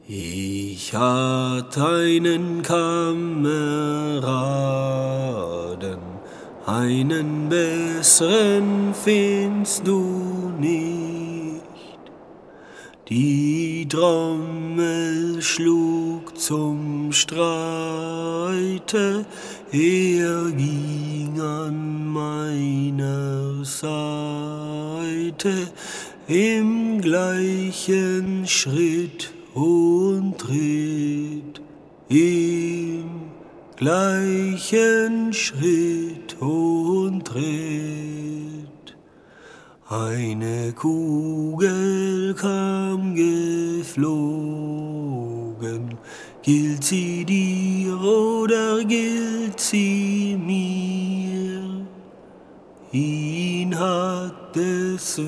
Ich hatte einen Kameraden, einen besseren findest du nicht. Die Trommel schlug zum Streite, er ging an meiner Seite im gleichen Schritt und Tritt, im gleichen Schritt und Tritt. Eine Kugel kam geflogen, gilt sie dir oder gilt sie mir? Ihn hat es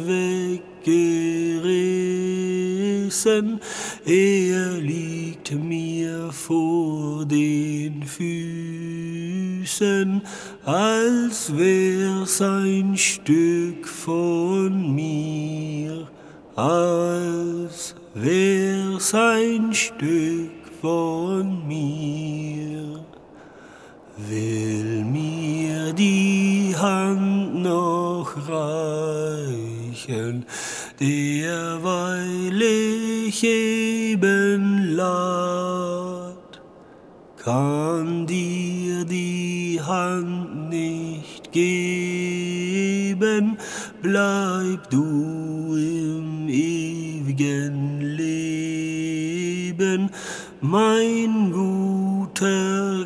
weggerissen, er liegt mir vor den Füßen, als wär's ein Stück von mir, als wär's ein Stück von mir. Will mir die Hand noch reichen, derweil ich eben lad, kann dir die Hand nicht geben, bleib du im ewigen Leben, mein guter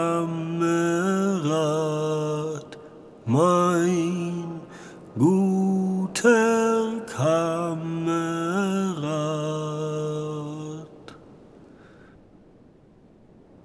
Kamerad, mein guter Kamerad.